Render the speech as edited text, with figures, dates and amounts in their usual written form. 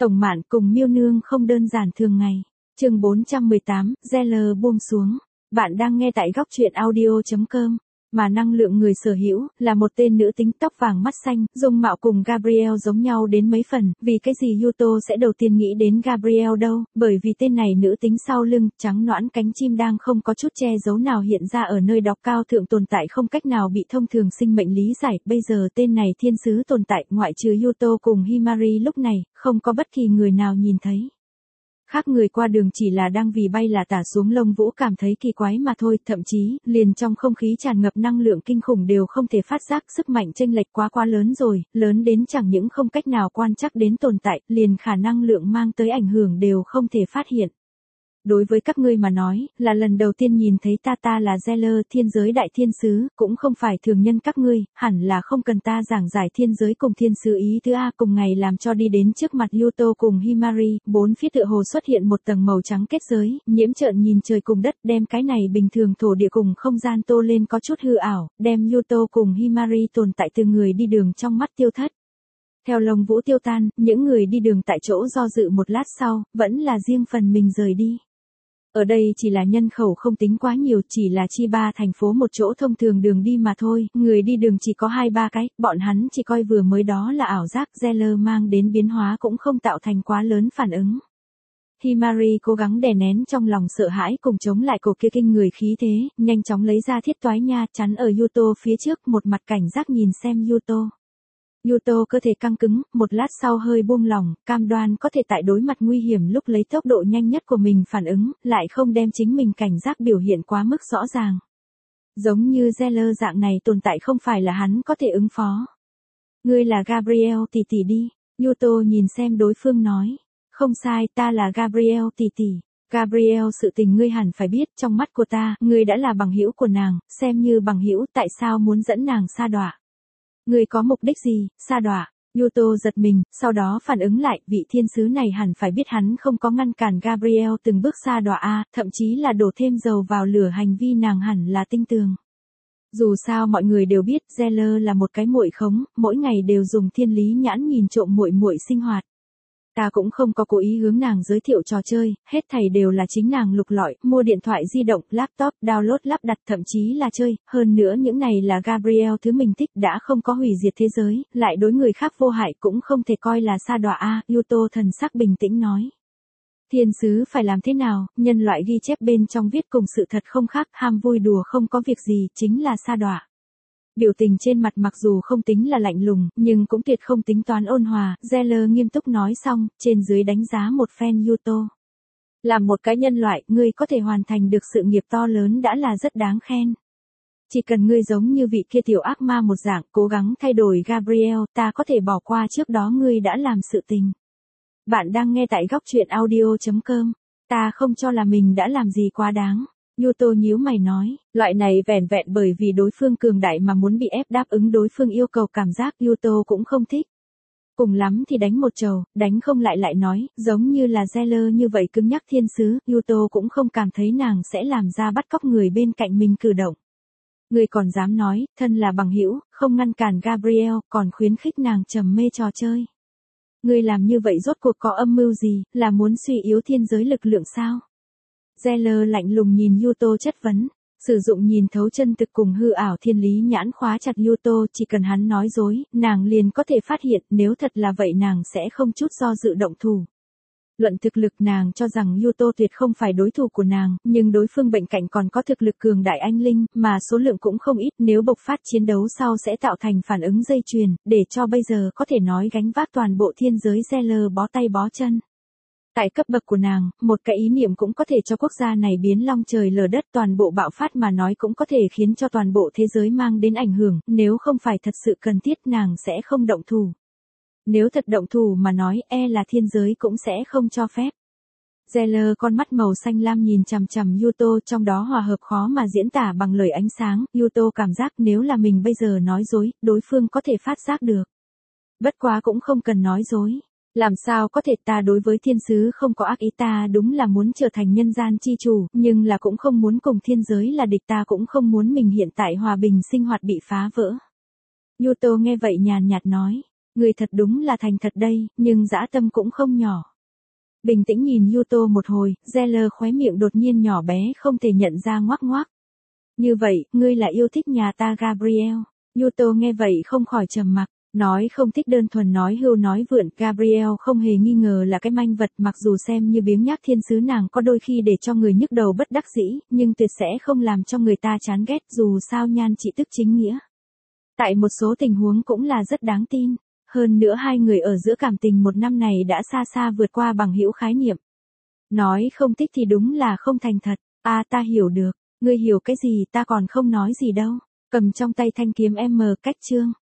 Tổng Mạn cùng Miêu Nương không đơn giản thường ngày. Chương 418, Zeller buông xuống. Bạn đang nghe tại góc truyện audio.com. Mà năng lượng người sở hữu là một tên nữ tính tóc vàng mắt xanh, dung mạo cùng Gabriel giống nhau đến mấy phần, vì cái gì Yuto sẽ đầu tiên nghĩ đến Gabriel đâu, bởi vì tên này nữ tính sau lưng, trắng nõn cánh chim đang không có chút che giấu nào hiện ra ở nơi đọc cao thượng tồn tại không cách nào bị thông thường sinh mệnh lý giải, bây giờ tên này thiên sứ tồn tại ngoại trừ Yuto cùng Himari lúc này, không có bất kỳ người nào nhìn thấy. Khác người qua đường chỉ là đang vì bay là tả xuống lông vũ cảm thấy kỳ quái mà thôi, thậm chí, liền trong không khí tràn ngập năng lượng kinh khủng đều không thể phát giác sức mạnh chênh lệch quá lớn rồi, lớn đến chẳng những không cách nào quan trắc đến tồn tại, liền khả năng lượng mang tới ảnh hưởng đều không thể phát hiện. Đối với các ngươi mà nói, là lần đầu tiên nhìn thấy ta là Zeller thiên giới đại thiên sứ, cũng không phải thường nhân các ngươi, hẳn là không cần ta giảng giải thiên giới cùng thiên sứ ý thứ A cùng ngày làm cho đi đến trước mặt Yuto cùng Himari, bốn phía tựa hồ xuất hiện một tầng màu trắng kết giới, nhiễm trợn nhìn trời cùng đất, đem cái này bình thường thổ địa cùng không gian tô lên có chút hư ảo, đem Yuto cùng Himari tồn tại từ người đi đường trong mắt tiêu thất. Theo lông vũ tiêu tan, những người đi đường tại chỗ do dự một lát sau, vẫn là riêng phần mình rời đi. Ở đây chỉ là nhân khẩu không tính quá nhiều, chỉ là Chiba thành phố một chỗ thông thường đường đi mà thôi, người đi đường chỉ có 2-3 cái, bọn hắn chỉ coi vừa mới đó là ảo giác, Zeller mang đến biến hóa cũng không tạo thành quá lớn phản ứng. Himari cố gắng đè nén trong lòng sợ hãi cùng chống lại cổ kia kinh người khí thế, nhanh chóng lấy ra thiết toái nha chắn ở Yuto phía trước, một mặt cảnh giác nhìn xem Yuto. Yuto cơ thể căng cứng, một lát sau hơi buông lỏng, cam đoan có thể tại đối mặt nguy hiểm lúc lấy tốc độ nhanh nhất của mình phản ứng, lại không đem chính mình cảnh giác biểu hiện quá mức rõ ràng. Giống như Zeller dạng này tồn tại không phải là hắn có thể ứng phó. Ngươi là Gabriel tỷ tỷ đi, Yuto nhìn xem đối phương nói. Không sai, ta là Gabriel tỷ tỷ. Gabriel sự tình ngươi hẳn phải biết, trong mắt của ta, ngươi đã là bằng hữu của nàng, xem như bằng hữu, tại sao muốn dẫn nàng sa đọa? Ngươi có mục đích gì, sa đọa? Yuto giật mình, sau đó phản ứng lại, vị thiên sứ này hẳn phải biết hắn không có ngăn cản Gabriel từng bước sa đọa a, thậm chí là đổ thêm dầu vào lửa, hành vi nàng hẳn là tinh tường. Dù sao mọi người đều biết Zeller là một cái muội khống, mỗi ngày đều dùng thiên lý nhãn nhìn trộm muội sinh hoạt. Ta cũng không có cố ý hướng nàng giới thiệu trò chơi, hết thảy đều là chính nàng lục lọi, mua điện thoại di động, laptop, download lắp đặt, thậm chí là chơi, hơn nữa những này là Gabriel thứ mình thích, đã không có hủy diệt thế giới, lại đối người khác vô hại cũng không thể coi là sa đọa a, Yuto thần sắc bình tĩnh nói. Thiên sứ phải làm thế nào, nhân loại ghi chép bên trong viết cùng sự thật không khác, ham vui đùa không có việc gì, chính là sa đọa. Biểu tình trên mặt mặc dù không tính là lạnh lùng, nhưng cũng tuyệt không tính toán ôn hòa, Zeller nghiêm túc nói xong, trên dưới đánh giá một phen Yuto. Làm một cái nhân loại, ngươi có thể hoàn thành được sự nghiệp to lớn đã là rất đáng khen. Chỉ cần ngươi giống như vị kia tiểu ác ma một dạng, cố gắng thay đổi Gabriel, ta có thể bỏ qua trước đó ngươi đã làm sự tình. Bạn đang nghe tại góc truyện audio.com, ta không cho là mình đã làm gì quá đáng. Yuto nhíu mày nói, loại này vẻn vẹn bởi vì đối phương cường đại mà muốn bị ép đáp ứng đối phương yêu cầu cảm giác Yuto cũng không thích. Cùng lắm thì đánh một trầu, đánh không lại nói, giống như là Zeller như vậy cứng nhắc thiên sứ, Yuto cũng không cảm thấy nàng sẽ làm ra bắt cóc người bên cạnh mình cử động. Người còn dám nói, thân là bằng hữu, không ngăn cản Gabriel, còn khuyến khích nàng trầm mê trò chơi. Người làm như vậy rốt cuộc có âm mưu gì, là muốn suy yếu thiên giới lực lượng sao? Zeller lạnh lùng nhìn Yuto chất vấn, sử dụng nhìn thấu chân thực cùng hư ảo thiên lý nhãn khóa chặt Yuto, chỉ cần hắn nói dối, nàng liền có thể phát hiện, nếu thật là vậy nàng sẽ không chút do dự động thủ. Luận thực lực nàng cho rằng Yuto tuyệt không phải đối thủ của nàng, nhưng đối phương bên cạnh còn có thực lực cường đại anh linh, mà số lượng cũng không ít, nếu bộc phát chiến đấu sau sẽ tạo thành phản ứng dây chuyền, để cho bây giờ có thể nói gánh vác toàn bộ thiên giới Zeller bó tay bó chân. Tại cấp bậc của nàng, một cái ý niệm cũng có thể cho quốc gia này biến long trời lở đất, toàn bộ bạo phát mà nói cũng có thể khiến cho toàn bộ thế giới mang đến ảnh hưởng, nếu không phải thật sự cần thiết nàng sẽ không động thủ. Nếu thật động thủ mà nói là thiên giới cũng sẽ không cho phép. Zeller con mắt màu xanh lam nhìn chằm chằm Yuto, trong đó hòa hợp khó mà diễn tả bằng lời ánh sáng, Yuto cảm giác nếu là mình bây giờ nói dối, đối phương có thể phát giác được. Bất quá cũng không cần nói dối. Làm sao có thể, ta đối với thiên sứ không có ác ý, ta đúng là muốn trở thành nhân gian chi chủ, nhưng là cũng không muốn cùng thiên giới là địch, ta cũng không muốn mình hiện tại hòa bình sinh hoạt bị phá vỡ. Yuto nghe vậy nhàn nhạt nói, Người thật đúng là thành thật đây, nhưng dã tâm cũng không nhỏ. Bình tĩnh nhìn Yuto một hồi, Zeller khóe miệng đột nhiên nhỏ bé không thể nhận ra ngoác ngoác. Như vậy, ngươi là yêu thích nhà ta Gabriel. Yuto nghe vậy không khỏi trầm mặc. Nói không thích đơn thuần nói hưu nói vượn, Gabriel không hề nghi ngờ là cái manh vật, mặc dù xem như biếng nhác thiên sứ nàng có đôi khi để cho người nhức đầu bất đắc dĩ, nhưng tuyệt sẽ không làm cho người ta chán ghét, dù sao nhan chị tức chính nghĩa. Tại một số tình huống cũng là rất đáng tin. Hơn nữa hai người ở giữa cảm tình một năm này đã xa xa vượt qua bằng hữu khái niệm. Nói không thích thì đúng là không thành thật. À ta hiểu được, ngươi hiểu cái gì ta còn không nói gì đâu. Cầm trong tay thanh kiếm M cách chương.